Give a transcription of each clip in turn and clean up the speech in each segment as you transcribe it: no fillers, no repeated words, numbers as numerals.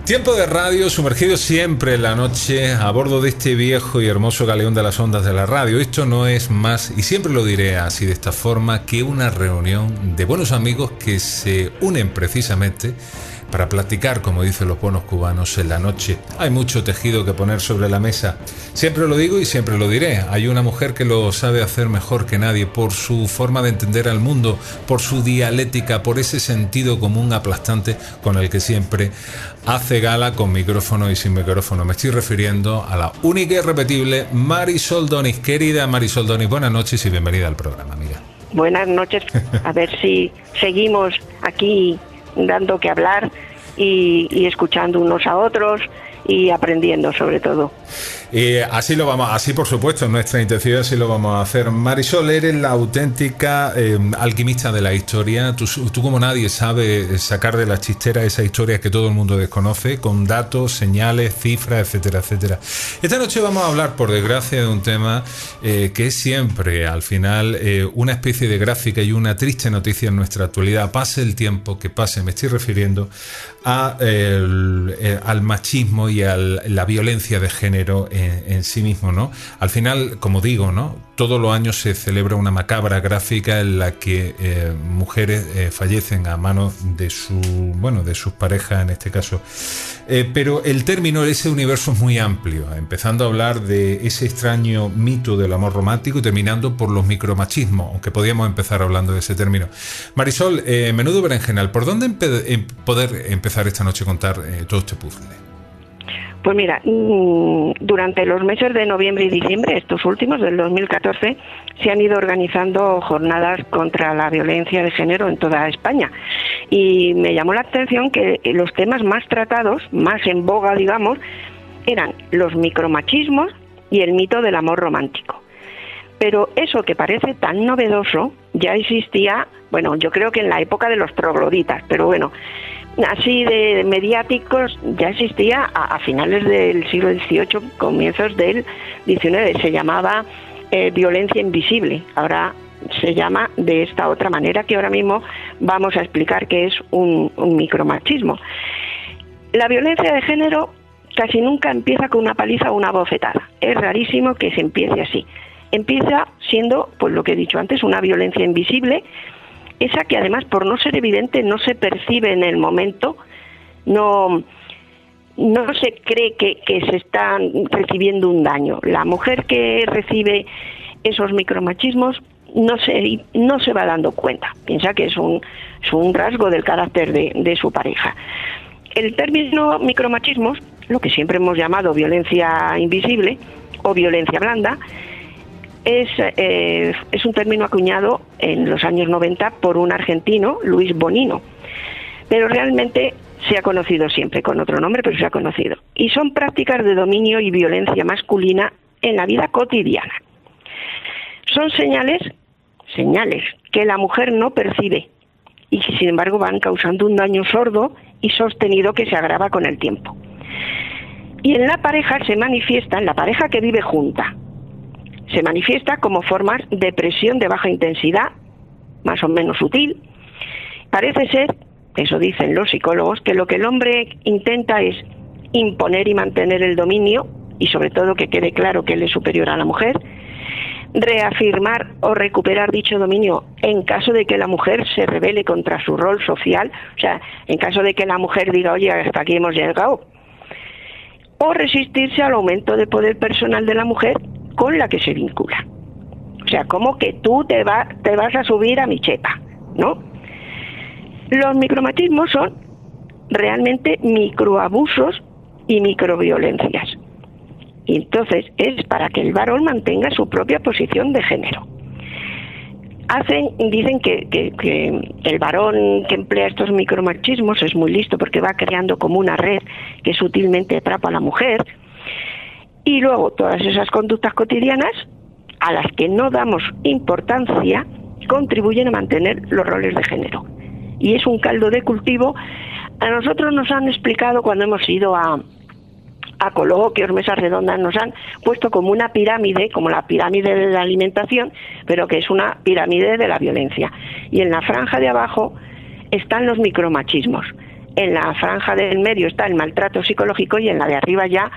Tiempo de radio, sumergido siempre en la noche a bordo de este viejo y hermoso galeón de las ondas de la radio. Esto no es más, y siempre lo diré así de esta forma, que una reunión de buenos amigos que se unen precisamente para platicar, como dicen los buenos cubanos, en la noche. Hay mucho tejido que poner sobre la mesa. Siempre lo digo y siempre lo diré. Hay una mujer que lo sabe hacer mejor que nadie por su forma de entender al mundo, por su dialéctica, por ese sentido común aplastante con el que siempre hace gala con micrófono y sin micrófono. Me estoy refiriendo a la única y irrepetible Marisol Doniz. Querida Marisol Doniz, buenas noches y bienvenida al programa, amiga. Buenas noches. A ver si seguimos aquí dando que hablar y escuchando unos a otros y aprendiendo sobre todo. Así lo vamos, así por supuesto, nuestra intención así lo vamos a hacer. Marisol, eres la auténtica alquimista de la historia. Tú como nadie sabes sacar de la chistera esas historias que todo el mundo desconoce, con datos, señales, cifras, etcétera, etcétera. Esta noche vamos a hablar, por desgracia, de un tema que es siempre, al final, una especie de gráfica y una triste noticia en nuestra actualidad. Pase el tiempo que pase, me estoy refiriendo al machismo y a la violencia de género en sí mismo, ¿no? Al final, como digo, ¿no? Todos los años se celebra una macabra gráfica en la que mujeres fallecen a manos de sus parejas en este caso. Pero el término, ese universo es muy amplio, empezando a hablar de ese extraño mito del amor romántico y terminando por los micromachismos, aunque podíamos empezar hablando de ese término. Marisol, menudo berenjenal, ¿por dónde poder empezar esta noche a contar todo este puzzle? Pues mira, durante los meses de noviembre y diciembre, estos últimos, del 2014, se han ido organizando jornadas contra la violencia de género en toda España. Y me llamó la atención que los temas más tratados, más en boga, digamos, eran los micromachismos y el mito del amor romántico. Pero eso que parece tan novedoso ya existía, bueno, yo creo que en la época de los trogloditas, pero bueno, así de mediáticos ya existía a finales del siglo XVIII, comienzos del XIX. Se llamaba violencia invisible. Ahora se llama de esta otra manera que ahora mismo vamos a explicar que es un micromachismo. La violencia de género casi nunca empieza con una paliza o una bofetada. Es rarísimo que se empiece así. Empieza siendo, pues lo que he dicho antes, una violencia invisible, esa que además, por no ser evidente, no se percibe en el momento, no se cree que se está recibiendo un daño. La mujer que recibe esos micromachismos no se va dando cuenta, piensa que es un rasgo del carácter de su pareja. El término micromachismos, lo que siempre hemos llamado violencia invisible o violencia blanda, es un término acuñado en los años 90 por un argentino, Luis Bonino, pero realmente se ha conocido siempre con otro nombre, pero se ha conocido. Y son prácticas de dominio y violencia masculina en la vida cotidiana. Son señales que la mujer no percibe y que sin embargo van causando un daño sordo y sostenido que se agrava con el tiempo. Y en la pareja se manifiesta, en la pareja que vive junta, se manifiesta como formas de presión de baja intensidad, más o menos sutil. Parece ser, eso dicen los psicólogos, que lo que el hombre intenta es imponer y mantener el dominio, y sobre todo que quede claro que él es superior a la mujer, reafirmar o recuperar dicho dominio en caso de que la mujer se rebele contra su rol social, o sea, en caso de que la mujer diga, oye, hasta aquí hemos llegado, o resistirse al aumento de poder personal de la mujer con la que se vincula. O sea, como que tú te vas a subir a mi chepa, ¿no? Los micromachismos son realmente microabusos y microviolencias. Y entonces es para que el varón mantenga su propia posición de género. Dicen que el varón que emplea estos micromachismos es muy listo porque va creando como una red que sutilmente atrapa a la mujer. Y luego todas esas conductas cotidianas a las que no damos importancia contribuyen a mantener los roles de género. Y es un caldo de cultivo. A nosotros nos han explicado cuando hemos ido a coloquios, mesas redondas, nos han puesto como una pirámide, como la pirámide de la alimentación, pero que es una pirámide de la violencia. Y en la franja de abajo están los micromachismos. en la franja del medio está el maltrato psicológico y en la de arriba ya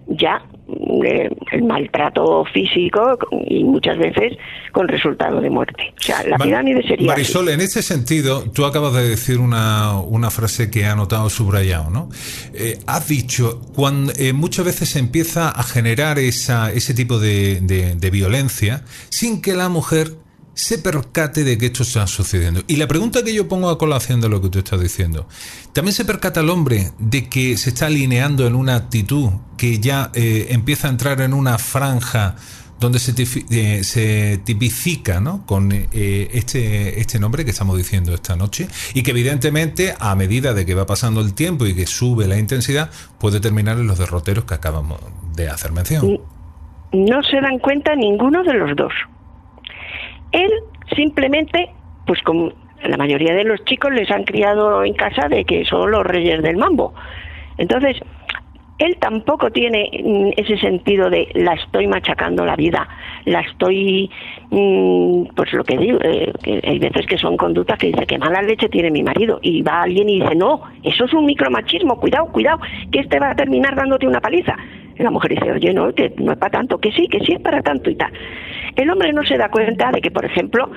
el maltrato físico y muchas veces con resultado de muerte. O sea, la pirámide sería Marisol, así. en este sentido, tú acabas de decir una frase que he anotado subrayado, ¿no? Has dicho, cuando muchas veces se empieza a generar ese tipo de violencia sin que la mujer se percate de que esto está sucediendo. Y la pregunta que yo pongo a colación de lo que tú estás diciendo, ¿también se percata el hombre de que se está alineando en una actitud que ya empieza a entrar en una franja donde se tipifica, ¿no?, con este nombre que estamos diciendo esta noche, y que evidentemente a medida de que va pasando el tiempo y que sube la intensidad puede terminar en los derroteros que acabamos de hacer mención? No se dan cuenta ninguno de los dos. Él simplemente, pues como la mayoría de los chicos les han criado en casa de que son los reyes del mambo. Entonces, él tampoco tiene ese sentido de la estoy machacando la vida, la estoy, pues lo que digo, que hay veces que son conductas que dice que mala leche tiene mi marido, y va alguien y dice, no, eso es un micromachismo, cuidado, que este va a terminar dándote una paliza. Y la mujer dice, oye, no, que no es para tanto, que sí es para tanto y tal. El hombre no se da cuenta de que, por ejemplo,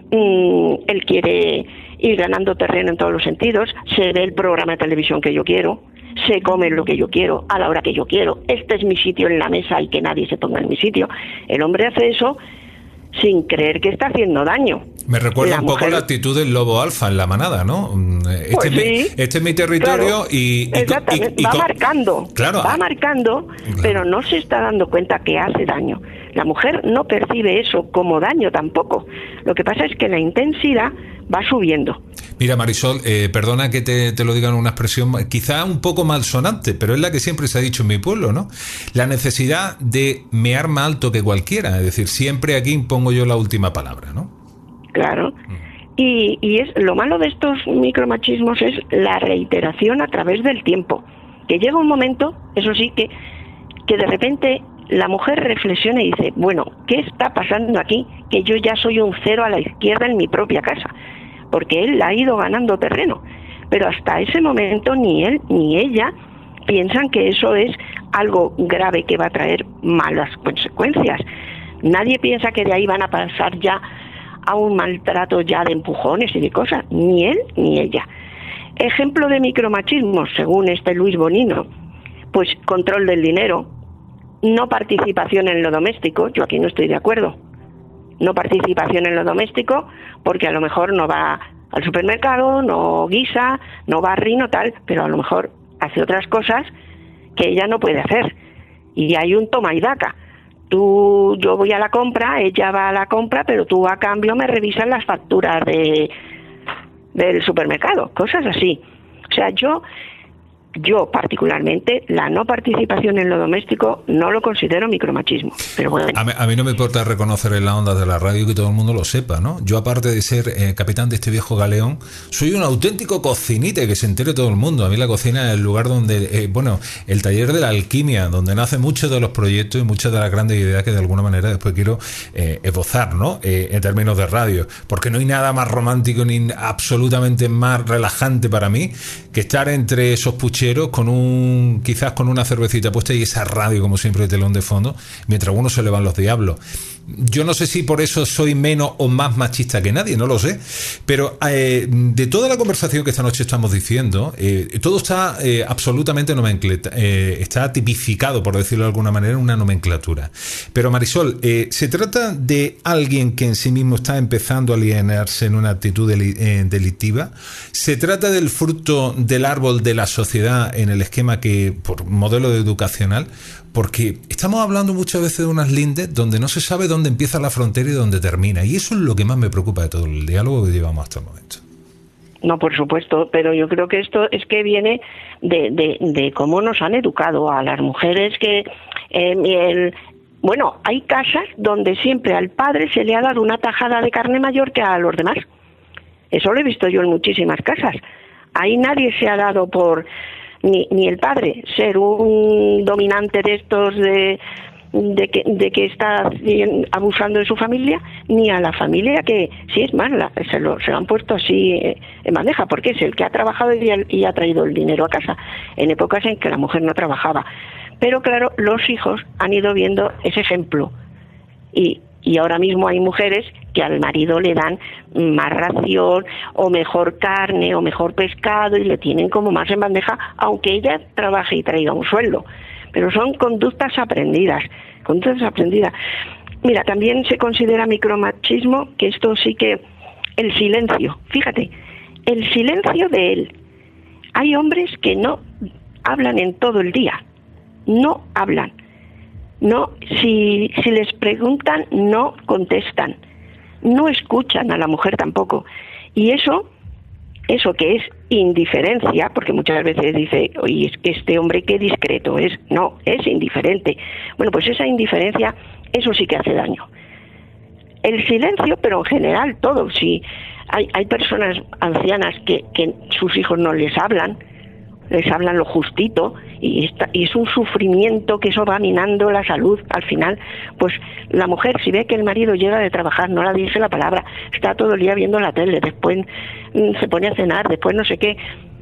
él quiere ir ganando terreno en todos los sentidos, se ve el programa de televisión que yo quiero, se come lo que yo quiero, a la hora que yo quiero, este es mi sitio en la mesa y que nadie se ponga en mi sitio. El hombre hace eso sin creer que está haciendo daño. Me recuerda un poco la actitud del lobo alfa en la manada, ¿no? Este es mi territorio, claro, y va marcando, claro, pero no se está dando cuenta que hace daño. La mujer no percibe eso como daño tampoco. Lo que pasa es que la intensidad va subiendo. Mira, Marisol, perdona que te lo diga en una expresión quizá un poco malsonante, pero es la que siempre se ha dicho en mi pueblo, ¿no? La necesidad de mear más alto que cualquiera, es decir, siempre aquí impongo yo la última palabra, ¿no? Claro. Y es lo malo de estos micromachismos es la reiteración a través del tiempo. Que llega un momento, eso sí, que de repente la mujer reflexiona y dice, bueno, ¿qué está pasando aquí? Que yo ya soy un cero a la izquierda en mi propia casa. Porque él ha ido ganando terreno. Pero hasta ese momento ni él ni ella piensan que eso es algo grave que va a traer malas consecuencias. Nadie piensa que de ahí van a pasar ya a un maltrato ya de empujones y de cosas, ni él ni ella. Ejemplo de micromachismo, según Luis Bonino, pues control del dinero, no participación en lo doméstico. Yo aquí no estoy de acuerdo. No participación en lo doméstico, porque a lo mejor no va al supermercado, no guisa, no barre, no tal, pero a lo mejor hace otras cosas que ella no puede hacer. Y hay un toma y daca. Yo voy a la compra, ella va a la compra, pero tú a cambio me revisas las facturas del supermercado, cosas así. O sea, yo particularmente la no participación en lo doméstico no lo considero micromachismo, pero bueno. A mí no me importa reconocer en las ondas de la radio que todo el mundo lo sepa, ¿no? Yo, aparte de ser capitán de este viejo galeón, soy un auténtico cocinite, que se entere todo el mundo. A mí la cocina es el lugar donde, el taller de la alquimia, donde nacen muchos de los proyectos y muchas de las grandes ideas que de alguna manera después quiero esbozar, ¿no? En términos de radio, porque no hay nada más romántico ni absolutamente más relajante para mí que estar entre esos pucheros quizás con una cervecita puesta y esa radio, como siempre, de telón de fondo, mientras uno se le van los diablos. Yo no sé si por eso soy menos o más machista que nadie, no lo sé, pero de toda la conversación que esta noche estamos diciendo, todo está absolutamente está tipificado, por decirlo de alguna manera, en una nomenclatura. Pero Marisol, ¿se trata de alguien que en sí mismo está empezando a alienarse en una actitud delictiva? ¿Se trata del fruto del árbol de la sociedad en el esquema que, por modelo educacional? Porque estamos hablando muchas veces de unas lindes donde no se sabe dónde empieza la frontera y dónde termina. Y eso es lo que más me preocupa de todo el diálogo que llevamos hasta el momento. No, por supuesto, pero yo creo que esto es que viene de cómo nos han educado a las mujeres que... hay casas donde siempre al padre se le ha dado una tajada de carne mayor que a los demás. Eso lo he visto yo en muchísimas casas. Ahí nadie se ha dado por... Ni el padre ser un dominante de estos de que está abusando de su familia, ni a la familia que, sí, es más, se lo han puesto así en bandeja, porque es el que ha trabajado y ha traído el dinero a casa, en épocas en que la mujer no trabajaba. Pero claro, los hijos han ido viendo ese ejemplo, y ahora mismo hay mujeres que al marido le dan más ración, o mejor carne, o mejor pescado, y le tienen como más en bandeja, aunque ella trabaje y traiga un sueldo. Pero son conductas aprendidas. Mira, también se considera micromachismo, que esto sí que, el silencio. Fíjate, el silencio de él. Hay hombres que no hablan en todo el día. No hablan. No, si les preguntan, no contestan. No escuchan a la mujer tampoco. Y eso que es indiferencia, porque muchas veces dice, oye, es que este hombre qué discreto es. No, es indiferente. Bueno, pues esa indiferencia, eso sí que hace daño. El silencio, pero en general todo. Si hay personas ancianas que sus hijos no les hablan lo justito, y es un sufrimiento que eso va minando la salud. Al final, pues la mujer, si ve que el marido llega de trabajar, no le dice la palabra, está todo el día viendo la tele, después se pone a cenar, después no sé qué.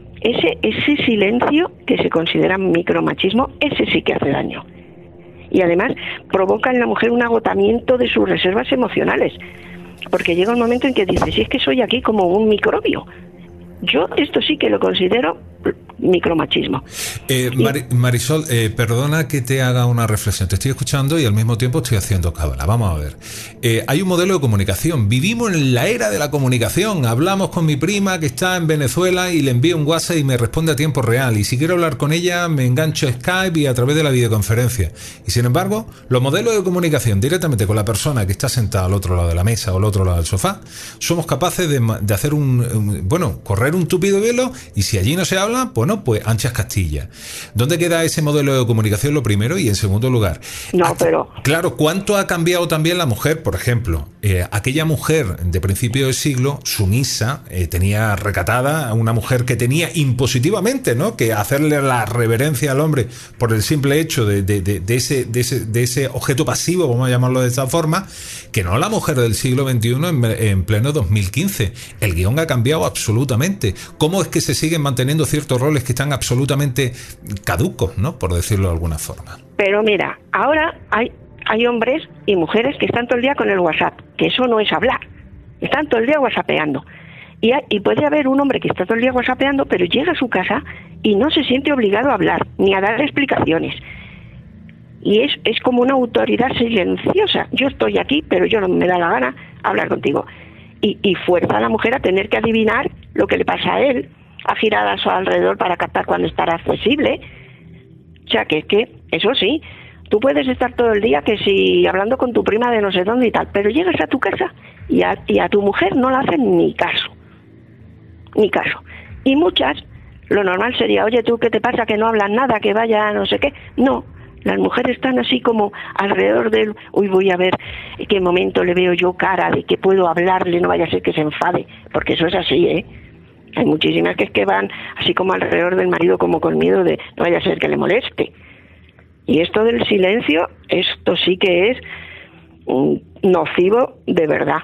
Ese silencio que se considera micromachismo, ese sí que hace daño. Y además provoca en la mujer un agotamiento de sus reservas emocionales, porque llega un momento en que dice, si es que soy aquí como un microbio. Yo esto sí que lo considero micromachismo. Marisol, perdona que te haga una reflexión. Te estoy escuchando y al mismo tiempo estoy haciendo cábala. Vamos a ver. Hay un modelo de comunicación. Vivimos en la era de la comunicación. Hablamos con mi prima que está en Venezuela y le envío un WhatsApp y me responde a tiempo real. Y si quiero hablar con ella, me engancho a Skype y a través de la videoconferencia. Y sin embargo, los modelos de comunicación directamente con la persona que está sentada al otro lado de la mesa o al otro lado del sofá, somos capaces de hacer correr un tupido velo, y si allí no se habla, pues anchas Castilla. ¿Dónde queda ese modelo de comunicación, lo primero? Y en segundo lugar, claro, ¿cuánto ha cambiado también la mujer? Por ejemplo, aquella mujer de principio del siglo, sumisa, tenía recatada, una mujer que tenía impositivamente, ¿no?, que hacerle la reverencia al hombre por el simple hecho de ese objeto pasivo, vamos a llamarlo de esta forma, que no la mujer del siglo XXI en pleno 2015. El guión ha cambiado absolutamente. ¿Cómo es que se siguen manteniendo ciertos roles que están absolutamente caducos, ¿no?, por decirlo de alguna forma? Pero mira, ahora hay hombres y mujeres que están todo el día con el WhatsApp, que eso no es hablar. Están todo el día whatsappeando. Y puede haber un hombre que está todo el día whatsappeando, pero llega a su casa y no se siente obligado a hablar, ni a dar explicaciones. Y es como una autoridad silenciosa. Yo estoy aquí, pero yo no me da la gana hablar contigo. Y fuerza a la mujer a tener que adivinar lo que le pasa a él, a girar a su alrededor para captar cuando estará accesible. O sea, que eso sí, tú puedes estar todo el día que si hablando con tu prima de no sé dónde y tal, pero llegas a tu casa y a tu mujer no le hacen ni caso. Ni caso. Y muchas, lo normal sería, oye, ¿tú qué te pasa? Que no hablan nada, que vaya no sé qué. No. Las mujeres están así como alrededor del, voy a ver en qué momento le veo yo cara de que puedo hablarle, no vaya a ser que se enfade, porque eso es así, ¿eh? Hay muchísimas que es que van así como alrededor del marido como con miedo de no vaya a ser que le moleste. Y esto del silencio, esto sí que es nocivo de verdad.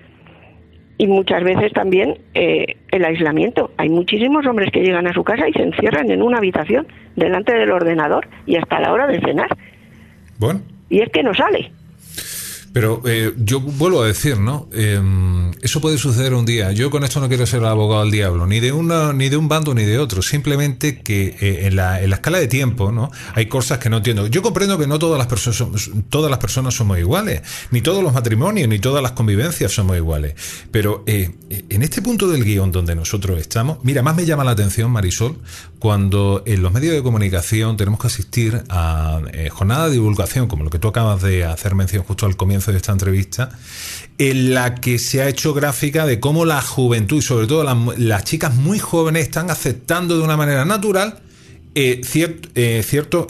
Y muchas veces también el aislamiento. Hay muchísimos hombres que llegan a su casa y se encierran en una habitación delante del ordenador y hasta la hora de cenar. Bueno. Y es que no sale. Pero yo vuelvo a decir, ¿no? Eso puede suceder un día. Yo con esto no quiero ser el abogado del diablo, ni de un bando ni de otro. Simplemente que en la escala de tiempo, ¿no?, hay cosas que no entiendo. Yo comprendo que no todas las personas somos iguales, ni todos los matrimonios, ni todas las convivencias somos iguales. Pero en este punto del guión donde nosotros estamos, mira, más me llama la atención, Marisol, cuando en los medios de comunicación tenemos que asistir a jornadas de divulgación, como lo que tú acabas de hacer mención justo al comienzo de esta entrevista, en la que se ha hecho gráfica de cómo la juventud y sobre todo las chicas muy jóvenes están aceptando de una manera natural cierto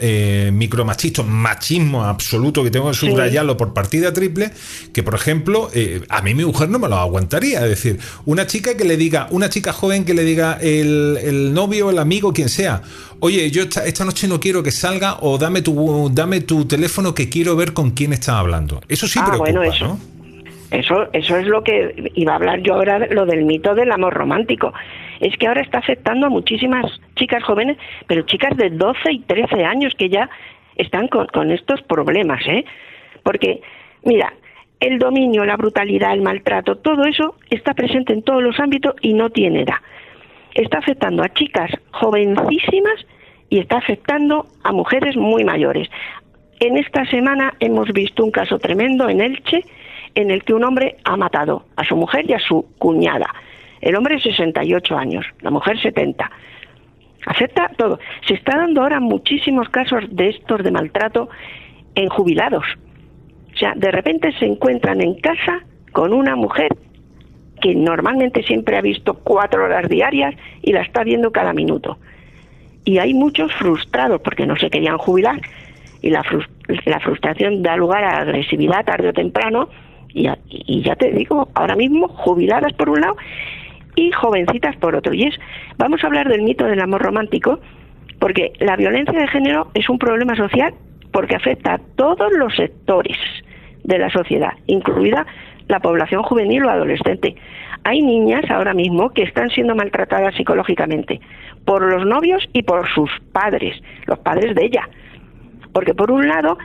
machismo absoluto que tengo que subrayarlo por partida triple, que por ejemplo a mí mi mujer no me lo aguantaría. Es decir, una chica joven que le diga el novio, el amigo, quien sea: oye, yo esta noche no quiero que salga, o dame tu teléfono que quiero ver con quién estás hablando. Eso sí preocupa, bueno, eso, ¿no? Eso es lo que iba a hablar yo ahora, lo del mito del amor romántico. Es que ahora está afectando a muchísimas chicas jóvenes, pero chicas de 12 y 13 años que ya están con estos problemas, ¿eh? Porque, mira, el dominio, la brutalidad, el maltrato, todo eso está presente en todos los ámbitos y no tiene edad. Está afectando a chicas jovencísimas y está afectando a mujeres muy mayores. En esta semana hemos visto un caso tremendo en Elche, en el que un hombre ha matado a su mujer y a su cuñada. El hombre 68 años, la mujer 70. Afecta todo. Se está dando ahora muchísimos casos de estos de maltrato en jubilados. O sea, de repente se encuentran en casa con una mujer que normalmente siempre ha visto 4 horas diarias y la está viendo cada minuto. Y hay muchos frustrados porque no se querían jubilar, y la frustración da lugar a agresividad tarde o temprano, y ya te digo, ahora mismo jubiladas por un lado y jovencitas por otro. Y vamos a hablar del mito del amor romántico, porque la violencia de género es un problema social porque afecta a todos los sectores de la sociedad, incluida la población juvenil o adolescente. Hay niñas ahora mismo que están siendo maltratadas psicológicamente por los novios y por sus padres, los padres de ella. Porque por un lado,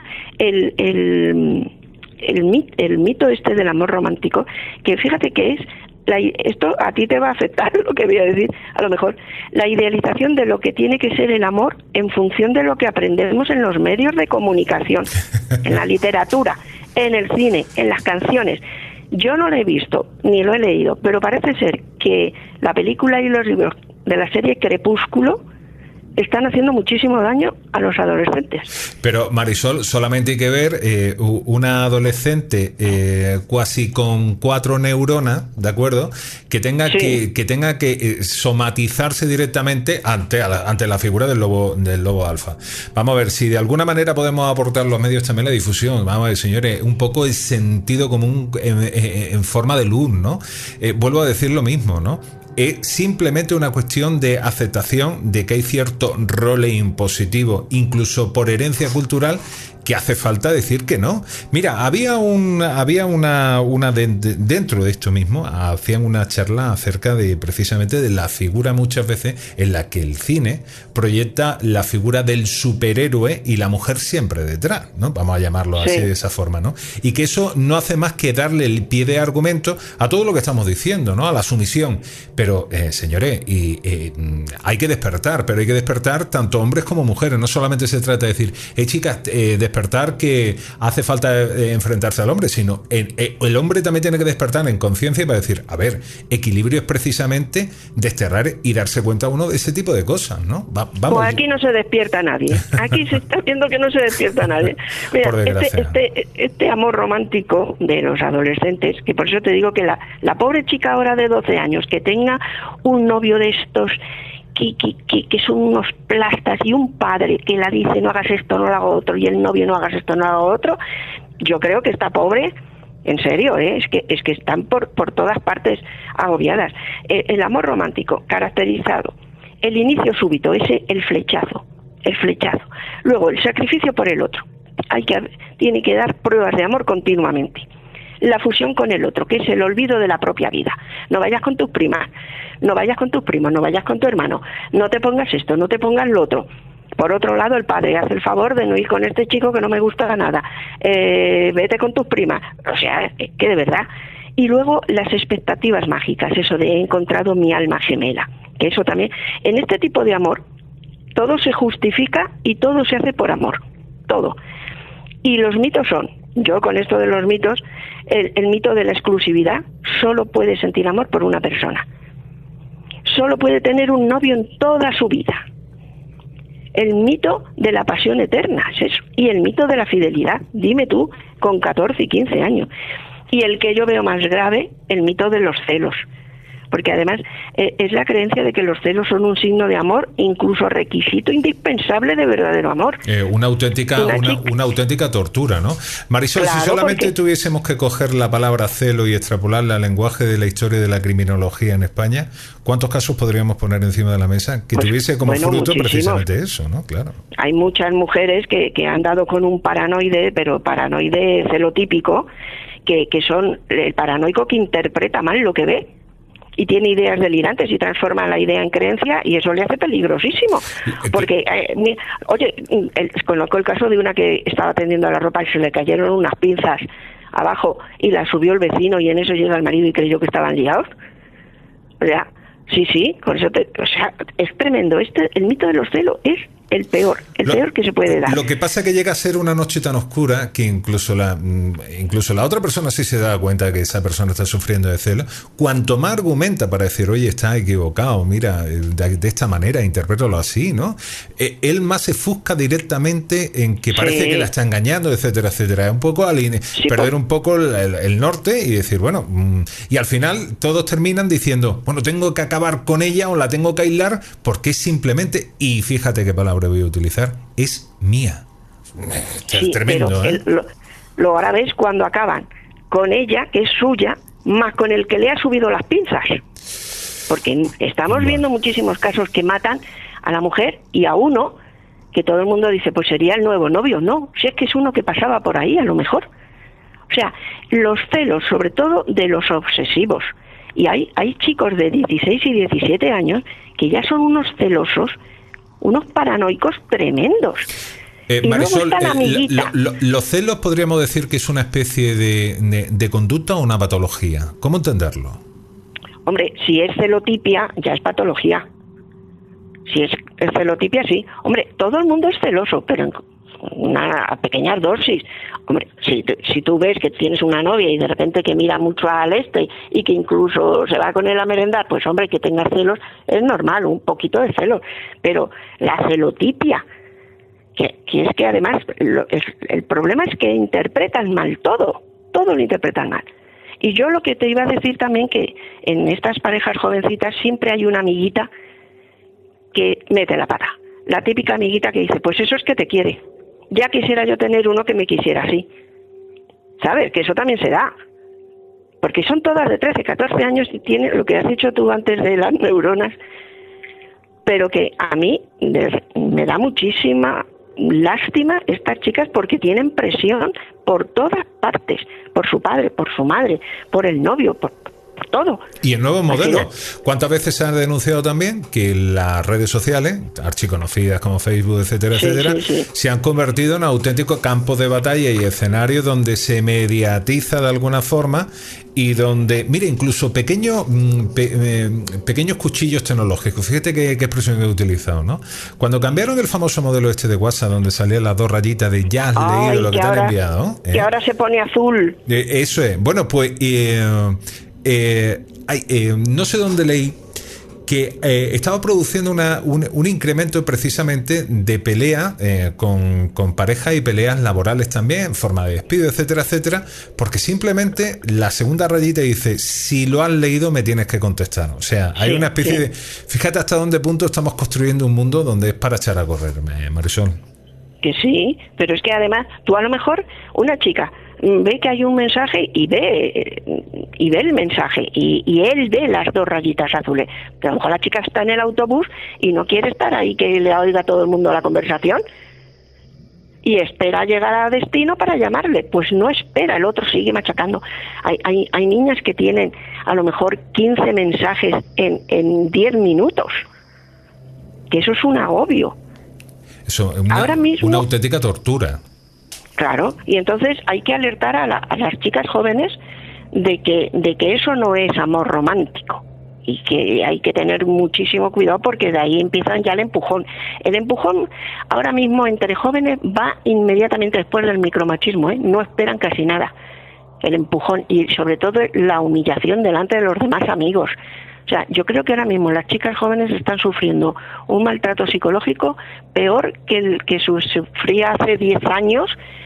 el mito este del amor romántico, que fíjate que esto a ti te va a afectar lo que voy a decir, a lo mejor, la idealización de lo que tiene que ser el amor en función de lo que aprendemos en los medios de comunicación, en la literatura, en el cine, en las canciones. Yo no lo he visto, ni lo he leído, pero parece ser que la película y los libros de la serie Crepúsculo están haciendo muchísimo daño a los adolescentes. Pero Marisol, solamente hay que ver una adolescente casi con 4 neuronas, ¿de acuerdo? Que tenga que somatizarse directamente ante la figura del lobo alfa. Vamos a ver si de alguna manera podemos aportar los medios también la difusión. Vamos a ver, señores, un poco el sentido común en forma de luz, ¿no? Vuelvo a decir lo mismo, ¿no? Es simplemente una cuestión de aceptación de que hay cierto rol impositivo, incluso por herencia cultural, que hace falta decir que no. Mira, había una dentro de esto mismo, hacían una charla acerca de precisamente de la figura muchas veces en la que el cine proyecta la figura del superhéroe y la mujer siempre detrás, ¿no? Vamos a llamarlo así, de esa forma, ¿no? Y que eso no hace más que darle el pie de argumento a todo lo que estamos diciendo, ¿no? A la sumisión. Pero, señores, hay que despertar, pero hay que despertar tanto hombres como mujeres. No solamente se trata de decir, chicas, despertar que hace falta enfrentarse al hombre, sino el hombre también tiene que despertar en conciencia para decir, a ver, equilibrio es precisamente desterrar y darse cuenta uno de ese tipo de cosas, ¿no? Vamos. Pues aquí no se despierta nadie. Aquí se está viendo que no se despierta nadie. Mira, este amor romántico de los adolescentes, que por eso te digo que la pobre chica ahora de 12 años que tenga un novio de estos que son unos plastas y un padre que la dice no hagas esto, no lo hago otro, y el novio no hagas esto, no lo hago otro, yo creo que está pobre, en serio, es que están por todas partes agobiadas. El amor romántico caracterizado, el inicio súbito, el flechazo, luego el sacrificio por el otro, tiene que dar pruebas de amor continuamente. La fusión con el otro, que es el olvido de la propia vida. No vayas con tus primas, no vayas con tus primos, no vayas con tu hermano, no te pongas esto, no te pongas lo otro. Por otro lado, el padre hace el favor de no ir con este chico que no me gusta nada. Vete con tus primas. O sea, que de verdad. Y luego las expectativas mágicas, eso de he encontrado mi alma gemela. Que eso también, en este tipo de amor, todo se justifica y todo se hace por amor. Todo. Y los mitos son, yo con esto de los mitos, el mito de la exclusividad, solo puede sentir amor por una persona. Solo puede tener un novio en toda su vida. El mito de la pasión eterna, es eso. Y el mito de la fidelidad, dime tú, con 14 y 15 años. Y el que yo veo más grave, el mito de los celos. porque además es la creencia de que los celos son un signo de amor, incluso requisito indispensable de verdadero amor. Una auténtica tortura, ¿no? Marisol, claro, si solamente tuviésemos que coger la palabra celo y extrapolarla al lenguaje de la historia de la criminología en España, ¿cuántos casos podríamos poner encima de la mesa que tuviese como fruto muchísimos. Precisamente eso, ¿no? Claro. Hay muchas mujeres que han dado con un paranoide, pero paranoide celotípico, que son el paranoico que interpreta mal lo que ve y tiene ideas delirantes y transforma la idea en creencia, y eso le hace peligrosísimo. Porque, conozco el caso de una que estaba tendiendo la ropa y se le cayeron unas pinzas abajo y la subió el vecino, y en eso llega el marido y creyó que estaban liados. O sea, sí, con eso es tremendo. El mito de los celos es el peor que se puede dar. Lo que pasa es que llega a ser una noche tan oscura que incluso la otra persona sí se da cuenta de que esa persona está sufriendo de celos. Cuanto más argumenta para decir, oye, está equivocado, mira, de esta manera, interprétalo así, ¿no? Él más se ofusca directamente en que parece que la está engañando, etcétera, etcétera. Es un poco perder un poco el norte y decir, bueno, y al final todos terminan diciendo, bueno, tengo que acabar con ella o la tengo que aislar porque es simplemente, y fíjate qué palabra voy a utilizar, es mía. Tremendo, pero lo grave es cuando acaban con ella, que es suya, más con el que le ha subido las pinzas, porque estamos viendo muchísimos casos que matan a la mujer y a uno que todo el mundo dice, pues sería el nuevo novio. No, si es que es uno que pasaba por ahí a lo mejor. O sea, los celos, sobre todo de los obsesivos, y hay chicos de 16 y 17 años que ya son unos celosos, unos paranoicos tremendos. Marisol, los celos podríamos decir que es una especie de conducta o una patología. ¿Cómo entenderlo? Hombre, si es celotipia, ya es patología. Si es celotipia, sí. Hombre, todo el mundo es celoso, pero en una pequeña dosis. Hombre, si tú ves que tienes una novia y de repente que mira mucho al este y que incluso se va con él a merendar, pues hombre, que tengas celos es normal, un poquito de celos. Pero la celotipia, que es que además el problema es que interpretan mal todo lo interpretan mal. Y yo lo que te iba a decir también, que en estas parejas jovencitas siempre hay una amiguita que mete la pata. La típica amiguita que dice, pues eso es que te quiere. Ya quisiera yo tener uno que me quisiera así. ¿Sabes? Que eso también se da. Porque son todas de 13, 14 años y tienen lo que has dicho tú antes de las neuronas. Pero que a mí me da muchísima lástima estas chicas, porque tienen presión por todas partes. Por su padre, por su madre, por el novio, por todo. Y el nuevo modelo. ¿Cuántas veces se ha denunciado también que las redes sociales, archiconocidas como Facebook, etcétera, etcétera, se han convertido en auténticos campos de batalla y escenarios donde se mediatiza de alguna forma y donde, mire, incluso pequeños cuchillos tecnológicos? Fíjate qué expresión he utilizado, ¿no? Cuando cambiaron el famoso modelo este de WhatsApp, donde salían las dos rayitas de ya has leído lo que te han enviado. Que ahora se pone azul. Eso es. Bueno, pues no sé dónde leí que estaba produciendo un incremento precisamente de pelea con parejas y peleas laborales también, en forma de despido, etcétera, etcétera, porque simplemente la segunda rayita dice, si lo has leído me tienes que contestar. O sea, hay una especie de... Fíjate hasta dónde punto estamos construyendo un mundo donde es para echar a correr, Marisol. Que sí, pero es que además tú a lo mejor, una chica ve que hay un mensaje y ve el mensaje y él ve las dos rayitas azules, que a lo mejor la chica está en el autobús y no quiere estar ahí que le oiga todo el mundo la conversación y espera llegar a destino para llamarle. Pues no espera, el otro sigue machacando. Hay niñas que tienen a lo mejor 15 mensajes en 10 minutos, que eso es un agobio. Eso, una auténtica tortura. Claro, y entonces hay que alertar a las chicas jóvenes de que eso no es amor romántico y que hay que tener muchísimo cuidado, porque de ahí empiezan ya el empujón. El empujón ahora mismo entre jóvenes va inmediatamente después del micromachismo, no esperan casi nada. El empujón y sobre todo la humillación delante de los demás amigos. O sea, yo creo que ahora mismo las chicas jóvenes están sufriendo un maltrato psicológico peor que el que sufría hace 10 años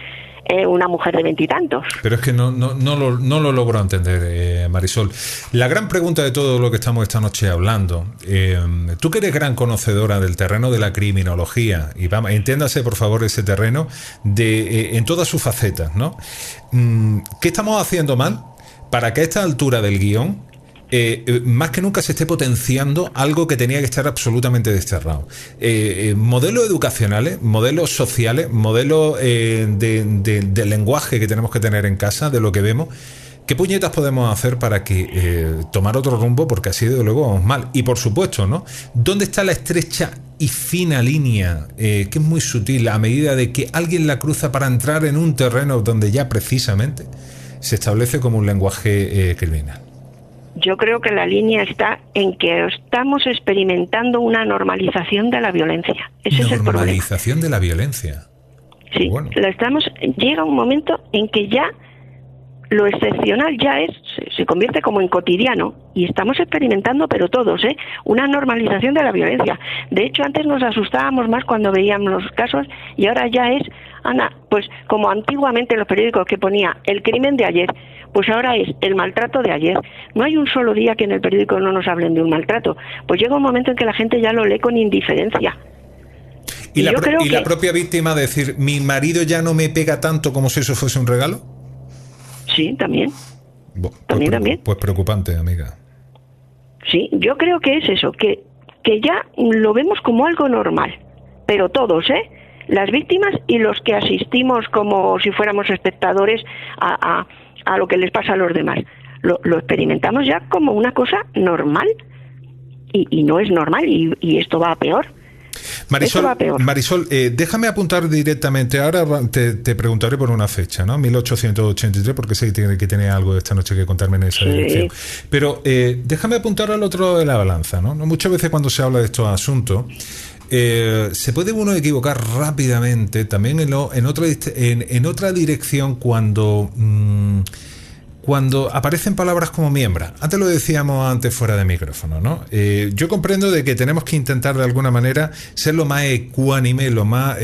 una mujer de 20 y tantos. Pero es que no lo logro entender, Marisol. La gran pregunta de todo lo que estamos esta noche hablando, tú que eres gran conocedora del terreno de la criminología, y vamos, entiéndase por favor ese terreno en todas sus facetas, ¿no? ¿Qué estamos haciendo mal para que a esta altura del guión más que nunca se esté potenciando algo que tenía que estar absolutamente desterrado? Modelos educacionales, modelos sociales, modelos de lenguaje que tenemos que tener en casa, de lo que vemos. ¿Qué puñetas podemos hacer para que tomar otro rumbo? Porque así de luego vamos mal. Y por supuesto, ¿no? ¿Dónde está la estrecha y fina línea, que es muy sutil, a medida de que alguien la cruza para entrar en un terreno donde ya precisamente se establece como un lenguaje criminal? Yo creo que la línea está en que estamos experimentando una normalización de la violencia. Ese es el problema. Normalización de la violencia. Sí, bueno. Llega un momento en que ya lo excepcional ya se convierte como en cotidiano, y estamos experimentando, pero todos, una normalización de la violencia. De hecho, antes nos asustábamos más cuando veíamos los casos, y ahora ya es, Ana, pues como antiguamente en los periódicos que ponía el crimen de ayer, pues ahora es el maltrato de ayer. No hay un solo día que en el periódico no nos hablen de un maltrato. Pues llega un momento en que la gente ya lo lee con indiferencia. ¿Y la propia víctima decir, mi marido ya no me pega tanto como si eso fuese un regalo? Sí, también. También. Pues preocupante, amiga. Sí, yo creo que es eso, que ya lo vemos como algo normal. Pero todos, las víctimas y los que asistimos como si fuéramos espectadores a lo que les pasa a los demás. Lo experimentamos ya como una cosa normal, y no es normal, y esto va a peor. Marisol, déjame apuntar directamente. Ahora te preguntaré por una fecha, ¿no? 1883, porque sé que tiene algo esta noche que contarme en esa dirección. Pero déjame apuntar al otro lado de la balanza, ¿no? Muchas veces cuando se habla de estos asuntos, se puede uno equivocar rápidamente también en otra dirección cuando aparecen palabras como miembra. Antes lo decíamos fuera de micrófono, ¿no? Yo comprendo de que tenemos que intentar de alguna manera ser lo más ecuánime, lo más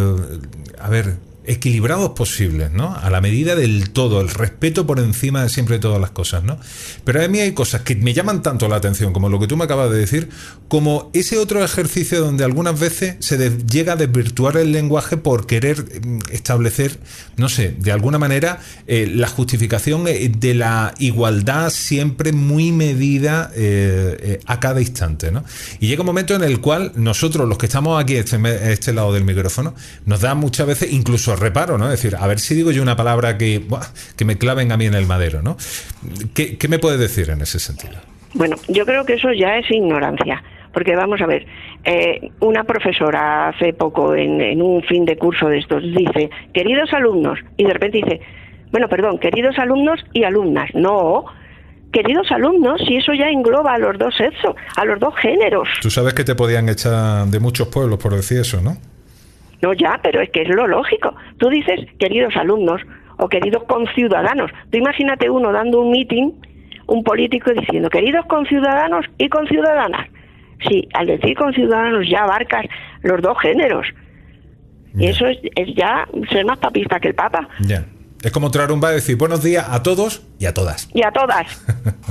equilibrados posibles, ¿no? A la medida del todo, el respeto por encima de siempre de todas las cosas, ¿no? Pero a mí hay cosas que me llaman tanto la atención, como lo que tú me acabas de decir, como ese otro ejercicio donde algunas veces llega a desvirtuar el lenguaje por querer establecer, no sé, de alguna manera, la justificación de la igualdad siempre muy medida a cada instante, ¿no? Y llega un momento en el cual nosotros, los que estamos aquí a este lado del micrófono, nos da muchas veces incluso reparo, ¿no? Es decir, a ver si digo yo una palabra que me claven a mí en el madero, ¿no? ¿Qué me puedes decir en ese sentido? Bueno, yo creo que eso ya es ignorancia, porque vamos a ver, una profesora hace poco en un fin de curso de estos dice, queridos alumnos, y de repente dice, queridos alumnos y alumnas. No, queridos alumnos, si eso ya engloba a los dos sexos, a los dos géneros. Tú sabes que te podían echar de muchos pueblos por decir eso, ¿no? No, ya, pero es que es lo lógico. Tú dices queridos alumnos o queridos conciudadanos. Tú imagínate uno dando un meeting, un político diciendo queridos conciudadanos y conciudadanas. Sí, al decir conciudadanos ya abarcas los dos géneros. Y eso es ya ser más papista que el Papa. Ya. Es como entrar a un bar y decir buenos días a todos y a todas. Y a todas.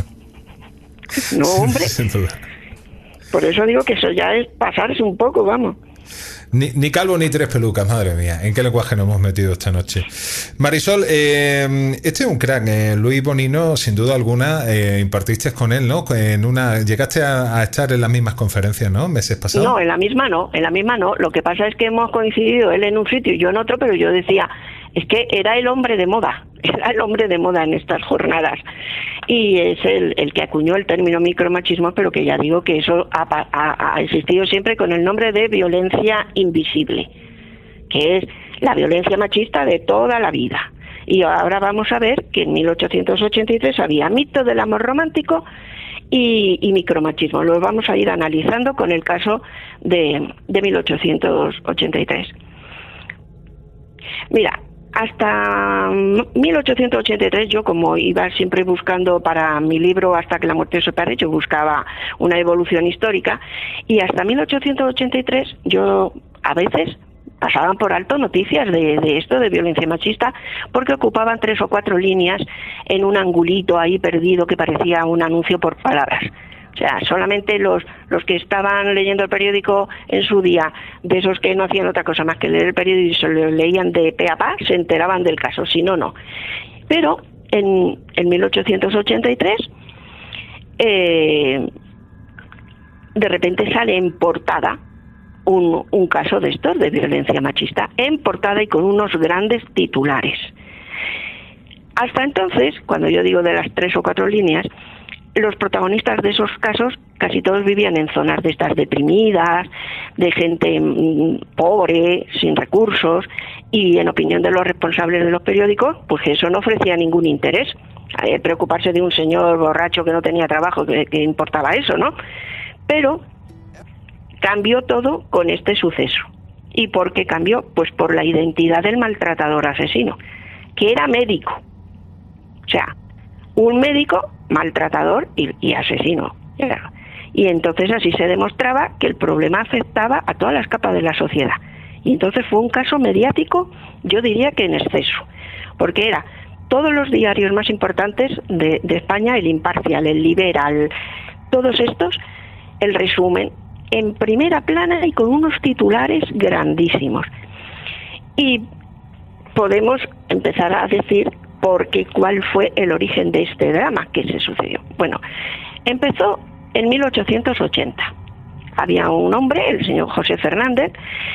No, hombre. Sin duda. Por eso digo que eso ya es pasarse un poco, vamos. Ni calvo ni tres pelucas, madre mía. ¿En qué lenguaje nos hemos metido esta noche? Marisol, este es un crack. Luis Bonino, sin duda alguna, impartiste con él, ¿no? Llegaste a estar en las mismas conferencias, ¿no? Meses pasados. No, en la misma no. Lo que pasa es que hemos coincidido él en un sitio y yo en otro, pero yo decía, es que era el hombre de moda en estas jornadas. Y es el que acuñó el término micromachismo, pero que ya digo que eso ha existido siempre con el nombre de violencia invisible, que es la violencia machista de toda la vida. Y ahora vamos a ver que en 1883 había mito del amor romántico y micromachismo. Lo vamos a ir analizando con el caso de 1883. Mira, hasta 1883 yo, como iba siempre buscando para mi libro Hasta que la muerte os separe, yo buscaba una evolución histórica, y hasta 1883 yo a veces pasaban por alto noticias de esto, de violencia machista, porque ocupaban 3 o 4 líneas en un angulito ahí perdido que parecía un anuncio por palabras. O sea, solamente los que estaban leyendo el periódico en su día, de esos que no hacían otra cosa más que leer el periódico y se lo leían de pe a pa, se enteraban del caso, si no, no. Pero en 1883, de repente sale en portada un caso de estos, de violencia machista, en portada y con unos grandes titulares. Hasta entonces, cuando yo digo de las 3 o 4 líneas, los protagonistas de esos casos casi todos vivían en zonas de estas deprimidas, de gente pobre, sin recursos, y en opinión de los responsables de los periódicos, pues eso no ofrecía ningún interés. Preocuparse de un señor borracho que no tenía trabajo, que importaba eso, ¿no? Pero cambió todo con este suceso. ¿Y por qué cambió? Pues por la identidad del maltratador asesino, que era médico. O sea, un médico maltratador y asesino. Y entonces así se demostraba que el problema afectaba a todas las capas de la sociedad. Y entonces fue un caso mediático, yo diría que en exceso, porque era todos los diarios más importantes de España, el Imparcial, el Liberal, todos estos, el resumen en primera plana y con unos titulares grandísimos. Y podemos empezar a decir cuál fue el origen de este drama que se sucedió. Bueno, empezó en 1880. Había un hombre, el señor José Fernández,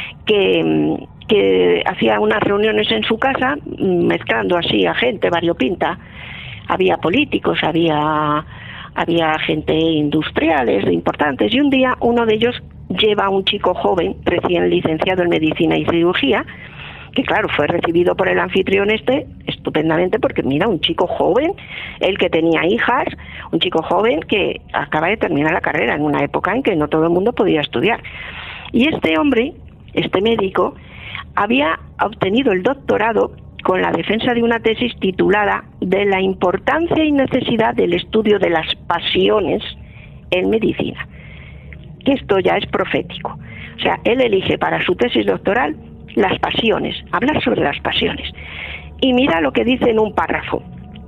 que hacía unas reuniones en su casa, mezclando así a gente variopinta. Había políticos, había gente industriales, importantes, y un día uno de ellos lleva a un chico joven, recién licenciado en Medicina y Cirugía, que claro, fue recibido por el anfitrión estupendamente, porque mira, un chico joven, él que tenía hijas, un chico joven que acaba de terminar la carrera en una época en que no todo el mundo podía estudiar. Y este hombre, este médico, había obtenido el doctorado con la defensa de una tesis titulada De la importancia y necesidad del estudio de las pasiones en medicina. Que esto ya es profético. O sea, él elige para su tesis doctoral las pasiones, hablar sobre las pasiones. Y mira lo que dice en un párrafo,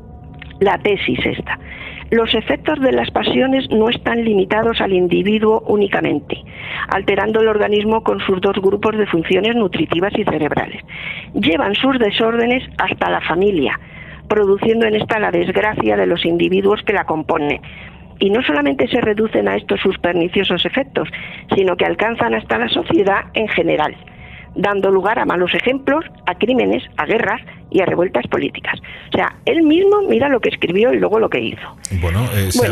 la tesis esta. Los efectos de las pasiones no están limitados al individuo únicamente, alterando el organismo con sus 2 grupos de funciones nutritivas y cerebrales. Llevan sus desórdenes hasta la familia, produciendo en esta la desgracia de los individuos que la componen. Y no solamente se reducen a estos sus perniciosos efectos, sino que alcanzan hasta la sociedad en general, dando lugar a malos ejemplos, a crímenes, a guerras y a revueltas políticas. O sea, él mismo mira lo que escribió y luego lo que hizo. Bueno,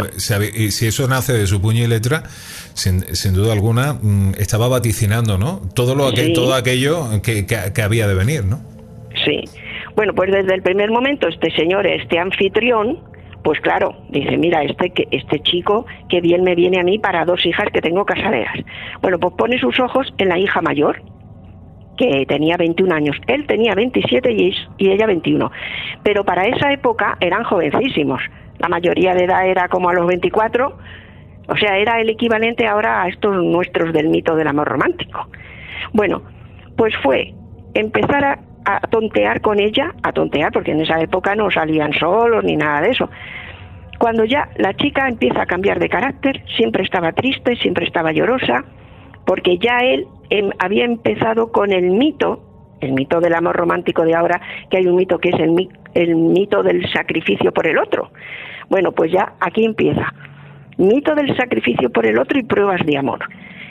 y si eso nace de su puño y letra, sin duda alguna, estaba vaticinando, ¿no? Todo aquello que había de venir, ¿no? Sí. Bueno, pues desde el primer momento este señor, este anfitrión, pues claro, dice, mira, este chico, que bien me viene a mí para 2 hijas que tengo casaderas. Bueno, pues pone sus ojos en la hija mayor, que tenía 21 años. Él tenía 27 y ella 21. Pero para esa época eran jovencísimos. La mayoría de edad era como a los 24. O sea, era el equivalente ahora a estos nuestros del mito del amor romántico. Bueno, pues fue empezar a tontear con ella, porque en esa época no salían solos ni nada de eso. Cuando ya la chica empieza a cambiar de carácter, siempre estaba triste, siempre estaba llorosa, porque ya él había empezado con el mito del amor romántico de ahora, que hay un mito que es el mito del sacrificio por el otro. Bueno, pues ya aquí empieza. Mito del sacrificio por el otro y pruebas de amor.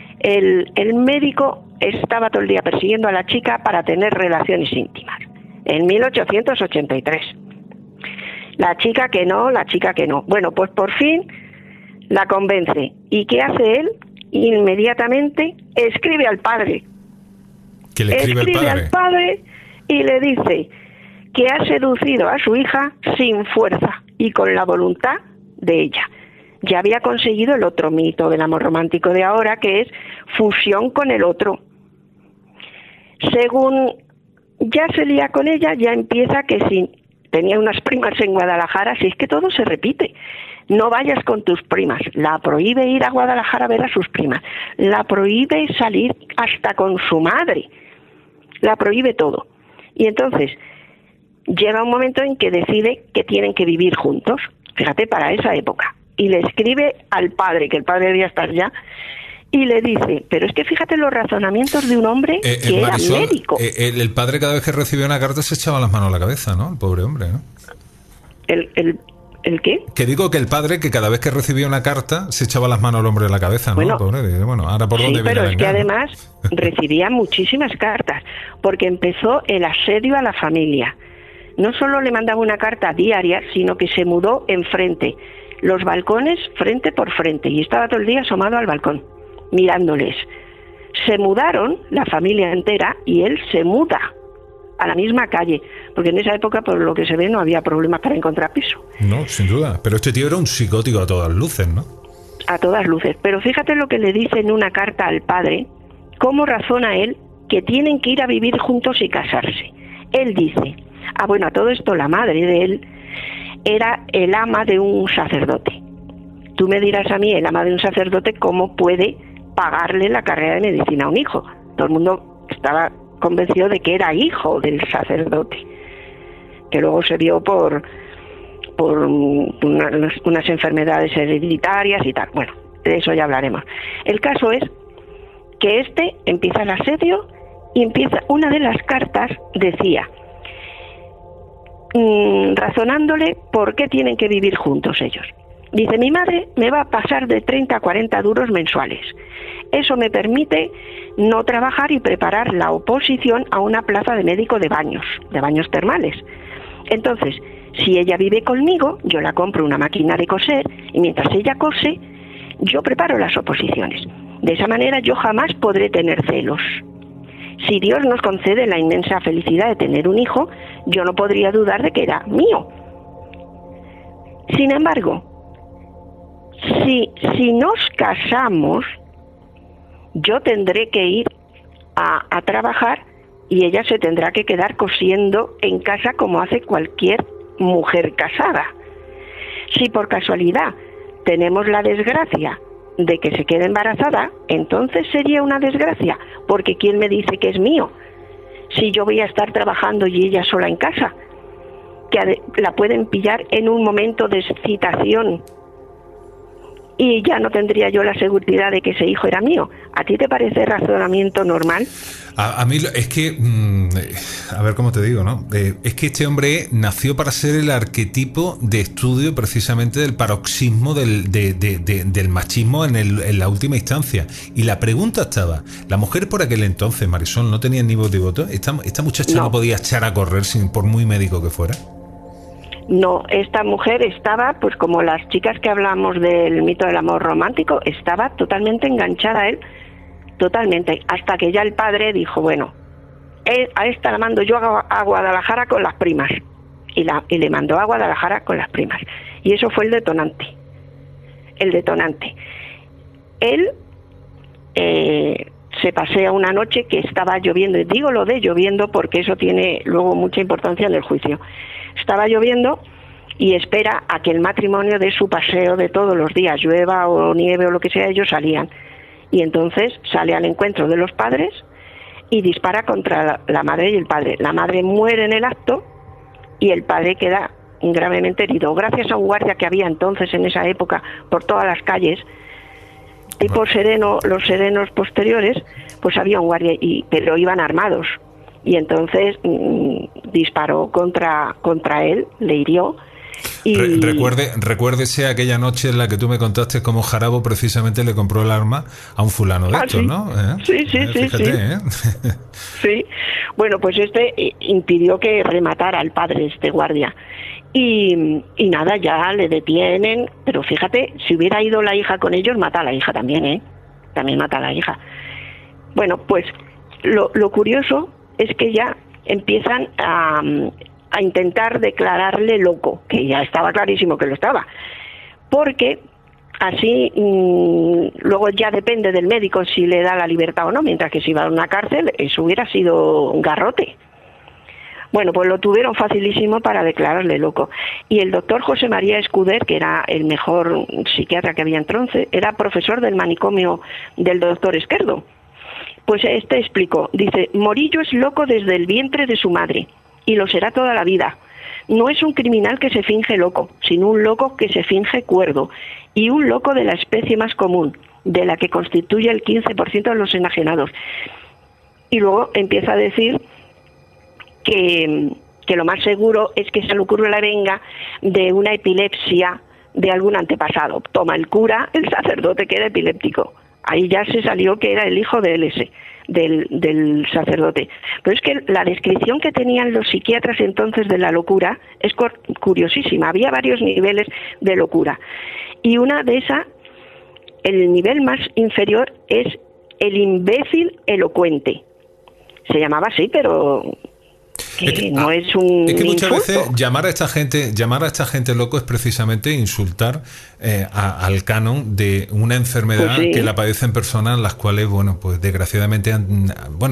El médico estaba todo el día persiguiendo a la chica para tener relaciones íntimas. En 1883. La chica que no. Bueno, pues por fin la convence. ¿Y qué hace él? Inmediatamente escribe al padre. ¿Qué le escribe al padre y le dice que ha seducido a su hija sin fuerza y con la voluntad de ella. Ya había conseguido el otro mito del amor romántico de ahora, que es fusión con el otro. Según ya se lía con ella, ya empieza que si tenía unas primas en Guadalajara, si es que todo se repite. No vayas con tus primas. La prohíbe ir a Guadalajara a ver a sus primas. La prohíbe salir hasta con su madre. la prohíbe todo. Y entonces llega un momento en que decide que tienen que vivir juntos, fíjate, para esa época, y le escribe al padre, que el padre debía estar ya, y le dice, pero es que fíjate los razonamientos de un hombre que Marisol, era médico. El padre cada vez que recibía una carta se echaba las manos a la cabeza, ¿no? El pobre hombre, ¿no? ¿El qué? Que digo que el padre que cada vez que recibía una carta se echaba las manos al hombre en la cabeza, ¿no? Bueno, pobre, bueno, ahora por dónde sí, viene pero la es que engaño, además recibía muchísimas cartas, porque empezó el asedio a la familia. No solo le mandaba una carta diaria, sino que se mudó enfrente, los balcones frente por frente, y estaba todo el día asomado al balcón, mirándoles. Se mudaron, la familia entera, y él se muda a la misma calle, porque en esa época, por lo que se ve, no había problemas para encontrar piso. No, sin duda. Pero este tío era un psicótico a todas luces, ¿no? A todas luces. Pero fíjate lo que le dice en una carta al padre, cómo razona él que tienen que ir a vivir juntos y casarse. Él dice, bueno, a todo esto la madre de él era el ama de un sacerdote. Tú me dirás a mí, el ama de un sacerdote, ¿cómo puede pagarle la carrera de medicina a un hijo? Todo el mundo estaba convencido de que era hijo del sacerdote, que luego se vio por unas enfermedades hereditarias y tal. Bueno, de eso ya hablaremos. El caso es que empieza el asedio y una de las cartas decía, razonándole por qué tienen que vivir juntos ellos. Dice, mi madre me va a pasar de 30 a 40 duros mensuales. Eso me permite no trabajar y preparar la oposición a una plaza de médico de baños termales. Entonces, si ella vive conmigo, yo la compro una máquina de coser y mientras ella cose, yo preparo las oposiciones. De esa manera yo jamás podré tener celos. Si Dios nos concede la inmensa felicidad de tener un hijo, yo no podría dudar de que era mío. Sin embargo, si nos casamos, yo tendré que ir a trabajar y ella se tendrá que quedar cosiendo en casa como hace cualquier mujer casada. Si por casualidad tenemos la desgracia de que se quede embarazada, entonces sería una desgracia, porque ¿quién me dice que es mío? Si yo voy a estar trabajando y ella sola en casa, que la pueden pillar en un momento de excitación y ya no tendría yo la seguridad de que ese hijo era mío. ¿A ti te parece razonamiento normal? A mí es que, a ver cómo te digo, ¿no? Es que este hombre nació para ser el arquetipo de estudio precisamente del paroxismo del machismo en la última instancia. Y la pregunta estaba, la mujer por aquel entonces, Marisol, no tenía ni voz ni voto. ¿Esta muchacha no podía echar a correr por muy médico que fuera? No, esta mujer estaba, pues como las chicas que hablamos del mito del amor romántico, estaba totalmente enganchada a él, totalmente, hasta que ya el padre dijo, bueno, a esta la mando yo a Guadalajara con las primas, y le mandó a Guadalajara con las primas, y eso fue el detonante. Él se pasea una noche que estaba lloviendo, y digo lo de lloviendo porque eso tiene luego mucha importancia en el juicio. Estaba lloviendo y espera a que el matrimonio dé su paseo de todos los días, llueva o nieve o lo que sea, ellos salían. Y entonces sale al encuentro de los padres y dispara contra la madre y el padre. La madre muere en el acto y el padre queda gravemente herido. Gracias a un guardia que había entonces en esa época por todas las calles, tipo sereno, los serenos posteriores, pues había un guardia, pero iban armados. Y entonces disparó contra él, le hirió. Y Recuérdese aquella noche en la que tú me contaste cómo Jarabo precisamente le compró el arma a un fulano de estos, sí. ¿no? Sí. Fíjate, Sí. Bueno, pues impidió que rematara al padre, este guardia. Y nada, ya le detienen, pero fíjate, si hubiera ido la hija con ellos, mata a la hija también, También mata a la hija. Bueno, pues lo curioso es que ya empiezan a intentar declararle loco, que ya estaba clarísimo que lo estaba, porque así luego ya depende del médico si le da la libertad o no, mientras que si va a una cárcel eso hubiera sido un garrote. Bueno, pues lo tuvieron facilísimo para declararle loco. Y el doctor José María Escuder, que era el mejor psiquiatra que había entonces, era profesor del manicomio del doctor Esquerdo. Pues este explicó, dice, Morillo es loco desde el vientre de su madre y lo será toda la vida. No es un criminal que se finge loco, sino un loco que se finge cuerdo y un loco de la especie más común, de la que constituye el 15% de los enajenados. Y luego empieza a decir que lo más seguro es que esa locura venga de una epilepsia de algún antepasado. Toma el cura, el sacerdote que era epiléptico. Ahí ya se salió que era el hijo de él del sacerdote. Pero es que la descripción que tenían los psiquiatras entonces de la locura es curiosísima. Había varios niveles de locura. Y una de esas, el nivel más inferior es el imbécil elocuente. Se llamaba así, pero no es un. Es que muchas insulto. veces llamar a esta gente loco es precisamente insultar al canon de una enfermedad Pues sí. que la padecen personas las cuales, bueno, pues desgraciadamente han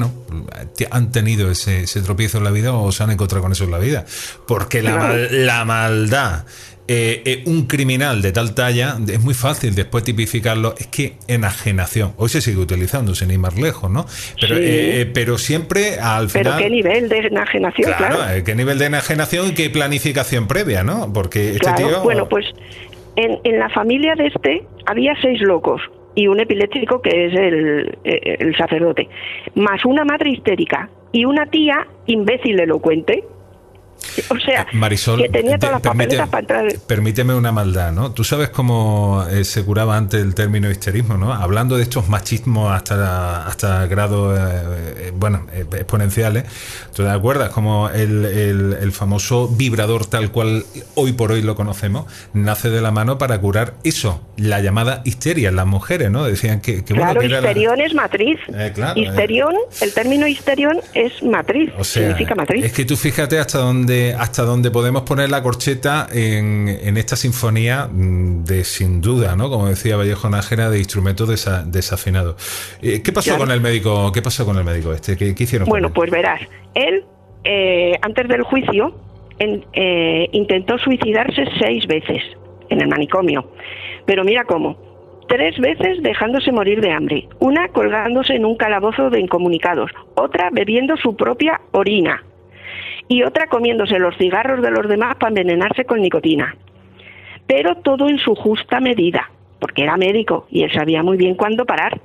tenido ese tropiezo en la vida o se han encontrado con eso en la vida. Porque la maldad. Un criminal de tal talla es muy fácil después tipificarlo. Es que enajenación hoy se sigue utilizando sin ir más lejos, ¿no? Pero, Sí. pero siempre al final. Pero qué nivel de enajenación, claro. Qué nivel de enajenación y qué planificación previa, ¿no? Porque este Claro. tío. Bueno, pues en la familia de había 6 locos y un epiléptico que es el sacerdote, más una madre histérica y una tía imbécil elocuente. O sea, Marisol, que tenía todas las papeletas para entrar. Permíteme una maldad, ¿no? Tú sabes cómo se curaba antes el término histerismo, ¿no? Hablando de estos machismos hasta grados exponenciales. ¿Tú te acuerdas? Como el famoso vibrador tal cual hoy por hoy lo conocemos, nace de la mano para curar eso, la llamada histeria en las mujeres, ¿no? Decían que Claro, bueno, que histerión es matriz. claro, Histerión, el término histerión es matriz, o sea, significa matriz. es que tú fíjate hasta dónde podemos poner la corcheta en esta sinfonía de, sin duda, ¿no? Como decía Vallejo Nájera, de instrumentos desafinados. ¿Qué pasó Claro. con el médico? ¿Qué pasó con el médico este? ¿Qué hicieron? Bueno, con él? pues verás, él antes del juicio intentó suicidarse 6 veces en el manicomio, pero mira cómo. 3 veces dejándose morir de hambre, una colgándose en un calabozo de incomunicados, otra bebiendo su propia orina y otra comiéndose los cigarros de los demás para envenenarse con nicotina. Pero todo en su justa medida, porque era médico y él sabía muy bien cuándo parar.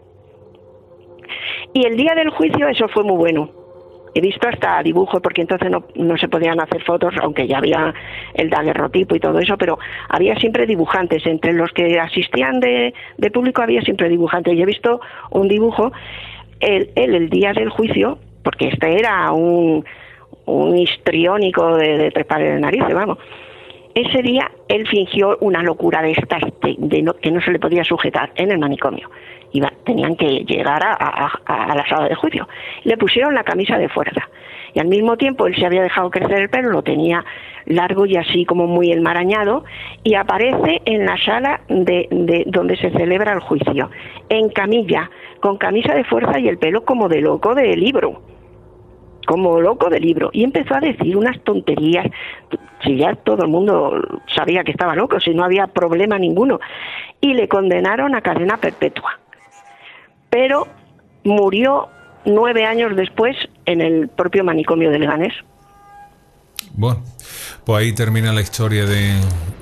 Y el día del juicio eso fue muy bueno. He visto hasta dibujos, porque entonces no se podían hacer fotos, aunque ya había el daguerrotipo y todo eso, pero había siempre dibujantes. Entre los que asistían de público había siempre dibujantes. Y he visto un dibujo, el día del juicio, porque este era un histriónico de 3 pares de narices, vamos. Ese día él fingió una locura de estas, que no se le podía sujetar en el manicomio. Tenían que llegar a la sala de juicio. Le pusieron la camisa de fuerza. Y al mismo tiempo él se había dejado crecer el pelo, lo tenía largo y así como muy enmarañado, y aparece en la sala de donde se celebra el juicio, en camilla, con camisa de fuerza y el pelo como de loco de libro. Como loco de libro, y empezó a decir unas tonterías. Si ya todo el mundo sabía que estaba loco, si no había problema ninguno, y le condenaron a cadena perpetua, pero murió 9 años después en el propio manicomio de Leganés. Bueno, pues ahí termina la historia de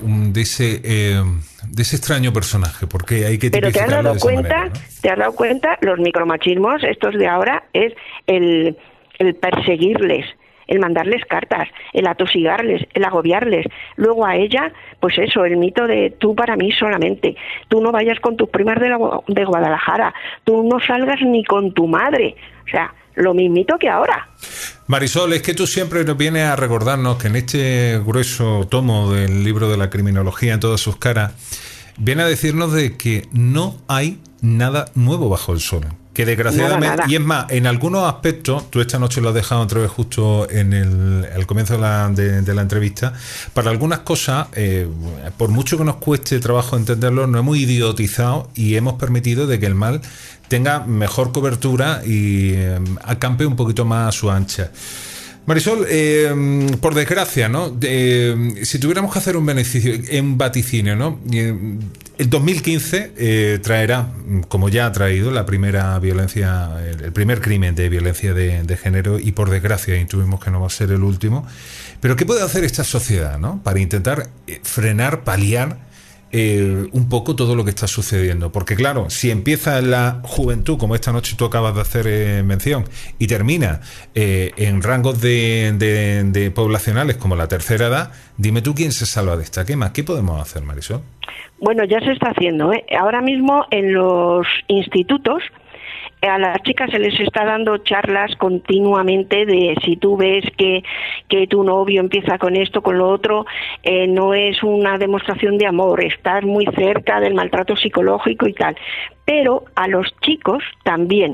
ese extraño personaje, porque hay que Pero tipificarlo de esa manera, ¿no? te has dado cuenta, los micromachismos estos de ahora es el perseguirles, el mandarles cartas, el atosigarles, el agobiarles. Luego a ella, pues eso, el mito de tú para mí solamente, tú no vayas con tus primas de Guadalajara, tú no salgas ni con tu madre. O sea, lo mismito que ahora. Marisol, es que tú siempre nos vienes a recordarnos que en este grueso tomo del libro de la criminología en todas sus caras, viene a decirnos de que no hay nada nuevo bajo el sol. Que desgraciadamente, nada. Y es más, en algunos aspectos, tú esta noche lo has dejado otra vez justo en el comienzo de la entrevista, para algunas cosas, por mucho que nos cueste trabajo entenderlo, nos hemos idiotizado y hemos permitido de que el mal tenga mejor cobertura y acampe un poquito más a su ancha. Marisol, por desgracia, ¿no? Si tuviéramos que hacer un vaticinio, ¿no? El 2015 traerá, como ya ha traído, la primera violencia, el primer crimen de violencia de género, y por desgracia intuimos que no va a ser el último. Pero ¿qué puede hacer esta sociedad, ¿no?, para intentar frenar, paliar un poco todo lo que está sucediendo? Porque claro, si empieza en la juventud, como esta noche tú acabas de hacer mención, y termina en rangos de poblacionales como la tercera edad, dime tú quién se salva de esta quema. ¿Qué podemos hacer, Marisol? Bueno, ya se está haciendo, ¿eh? Ahora mismo en los institutos a las chicas se les está dando charlas continuamente de si tú ves que tu novio empieza con esto, con lo otro, no es una demostración de amor, estás muy cerca del maltrato psicológico y tal. Pero a los chicos también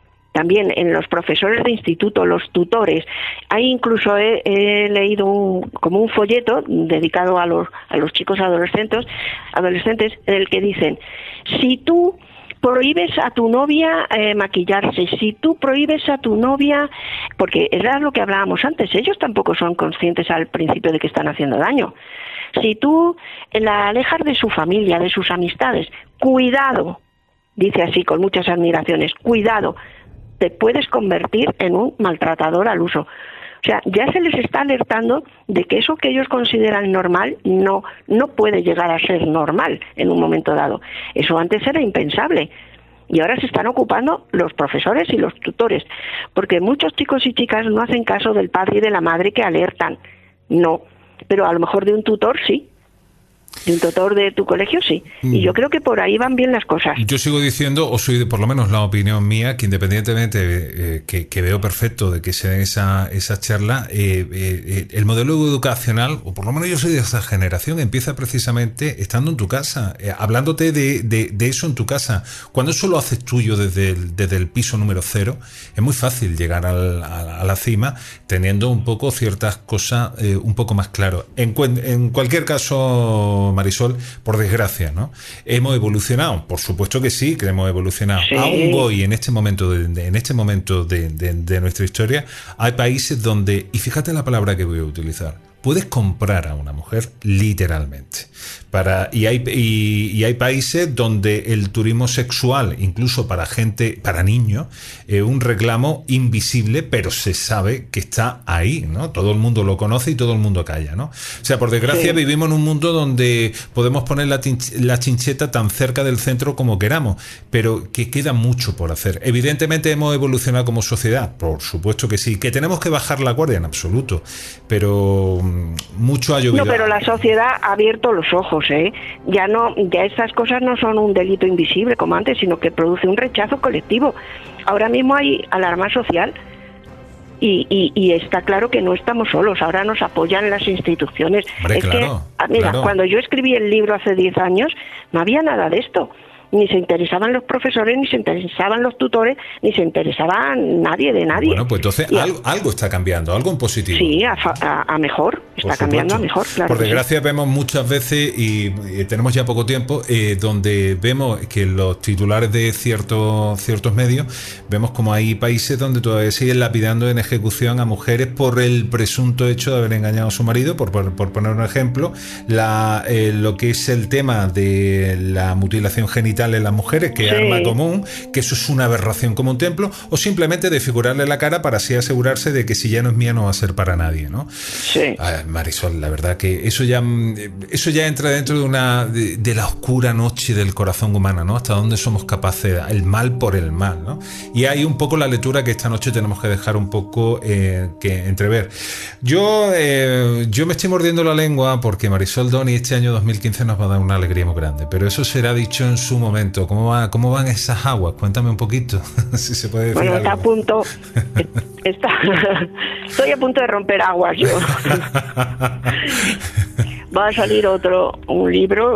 en los profesores de instituto, los tutores. Ahí incluso he leído como un folleto dedicado a los chicos adolescentes, en el que dicen: si tú prohíbes a tu novia maquillarse, si tú prohíbes a tu novia, porque era lo que hablábamos antes, ellos tampoco son conscientes al principio de que están haciendo daño. Si tú la alejas de su familia, de sus amistades, cuidado, dice así con muchas admiraciones, cuidado, te puedes convertir en un maltratador al uso. O sea, ya se les está alertando de que eso que ellos consideran normal no puede llegar a ser normal en un momento dado. Eso antes era impensable. Y ahora se están ocupando los profesores y los tutores, porque muchos chicos y chicas no hacen caso del padre y de la madre que alertan. No, pero a lo mejor de un tutor sí. De un tutor de tu colegio sí. Y yo creo que por ahí van bien las cosas. Yo sigo diciendo, o soy por lo menos la opinión mía, que independientemente que veo perfecto de que se den esa charla, el modelo educacional, o por lo menos yo soy de esa generación, empieza precisamente estando en tu casa, hablándote de eso en tu casa. Cuando eso lo haces tuyo desde el piso número 0, es muy fácil llegar a la cima teniendo un poco ciertas cosas un poco más claro. En cualquier caso, Marisol, por desgracia, ¿no?, hemos evolucionado. Por supuesto que sí, que hemos evolucionado. Sí. Aún hoy, en este momento de nuestra historia, hay países donde, y fíjate la palabra que voy a utilizar, puedes comprar a una mujer literalmente. Y hay países donde el turismo sexual, incluso para niños, es un reclamo invisible, pero se sabe que está ahí, ¿no? Todo el mundo lo conoce y todo el mundo calla, ¿no? O sea, por desgracia, sí, vivimos en un mundo donde podemos poner la chincheta tan cerca del centro como queramos, pero que queda mucho por hacer. Evidentemente hemos evolucionado como sociedad, por supuesto que sí. Que tenemos que bajar la guardia, en absoluto, pero mucho ha llovido. No, pero la sociedad ha abierto los ojos, ¿eh? Ya estas cosas no son un delito invisible como antes, sino que produce un rechazo colectivo. Ahora mismo hay alarma social y está claro que no estamos solos. Ahora nos apoyan las instituciones. Hombre, claro, mira, claro. Cuando yo escribí el libro hace 10 años, no había nada de esto. Ni se interesaban los profesores, ni se interesaban los tutores, ni se interesaba nadie de nadie. Bueno, pues entonces algo está cambiando, algo en positivo. Sí, a mejor, está cambiando a mejor, claro. Por desgracia vemos muchas veces, y tenemos ya poco tiempo, donde vemos que los titulares de ciertos medios, vemos como hay países donde todavía siguen lapidando en ejecución a mujeres por el presunto hecho de haber engañado a su marido, por poner un ejemplo. Lo que es el tema de la mutilación genital en las mujeres, que es arma común, que eso es una aberración como un templo, o simplemente desfigurarle la cara para así asegurarse de que si ya no es mía no va a ser para nadie, ¿no? Sí. Marisol, la verdad que eso ya entra dentro de la oscura noche del corazón humano, ¿no? Hasta dónde somos capaces, el mal por el mal, ¿no? Y hay un poco la lectura que esta noche tenemos que dejar un poco que entrever. Yo me estoy mordiendo la lengua porque Marisol Doni este año 2015 nos va a dar una alegría muy grande, pero eso será dicho en su momento. ¿Cómo van esas aguas? Cuéntame un poquito, si se puede decir. Bueno, algo. está a punto. Estoy a punto de romper aguas yo. Va a salir un libro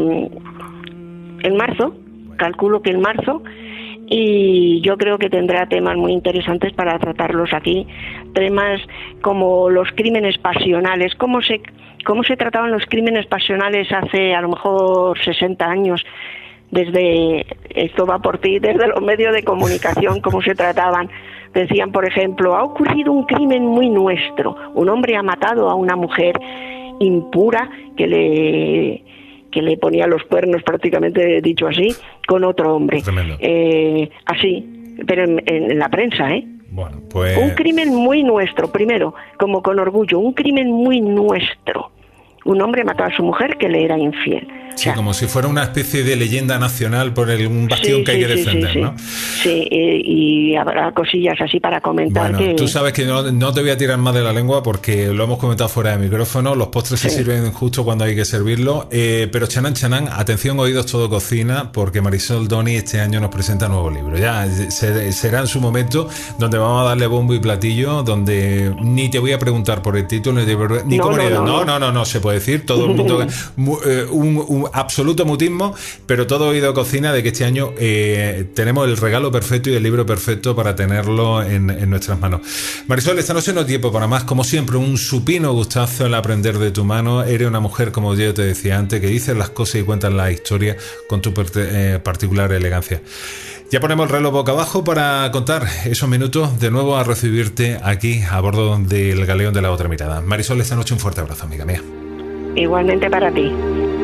en marzo, calculo que en marzo, y yo creo que tendrá temas muy interesantes para tratarlos aquí. Temas como los crímenes pasionales, cómo se trataban los crímenes pasionales hace a lo mejor 60 años. Esto va por ti, desde los medios de comunicación, cómo se trataban. Decían, por ejemplo, ha ocurrido un crimen muy nuestro. Un hombre ha matado a una mujer impura que que le ponía los cuernos, prácticamente dicho así, con otro hombre. Tremendo. Así, pero en la prensa, ¿eh? Bueno, pues... Un crimen muy nuestro, primero, como con orgullo, un crimen muy nuestro. Un hombre mató a su mujer que le era infiel. Sí, como si fuera una especie de leyenda nacional por un bastión que hay que defender, ¿no? Sí, y habrá cosillas así para comentar. Bueno, tú sabes que no te voy a tirar más de la lengua porque lo hemos comentado fuera de micrófono. Los postres se sirven justo cuando hay que servirlo. Pero chanán, atención, oídos, todo cocina, porque Marisol Doni este año nos presenta nuevo libro. Ya será en su momento donde vamos a darle bombo y platillo, donde ni te voy a preguntar por el título, ni cómo no se puede decir. Todo el mundo... un absoluto mutismo, pero todo oído cocina de que este año tenemos el regalo perfecto y el libro perfecto para tenerlo en nuestras manos. Marisol, esta noche no hay tiempo para más. Como siempre, un supino gustazo el aprender de tu mano. Eres una mujer, como yo te decía antes, que dices las cosas y cuentas la historia con tu particular elegancia. Ya ponemos el reloj boca abajo para contar esos minutos de nuevo a recibirte aquí a bordo del Galeón de la Otra Mirada. Marisol, esta noche un fuerte abrazo, amiga mía. Igualmente para ti.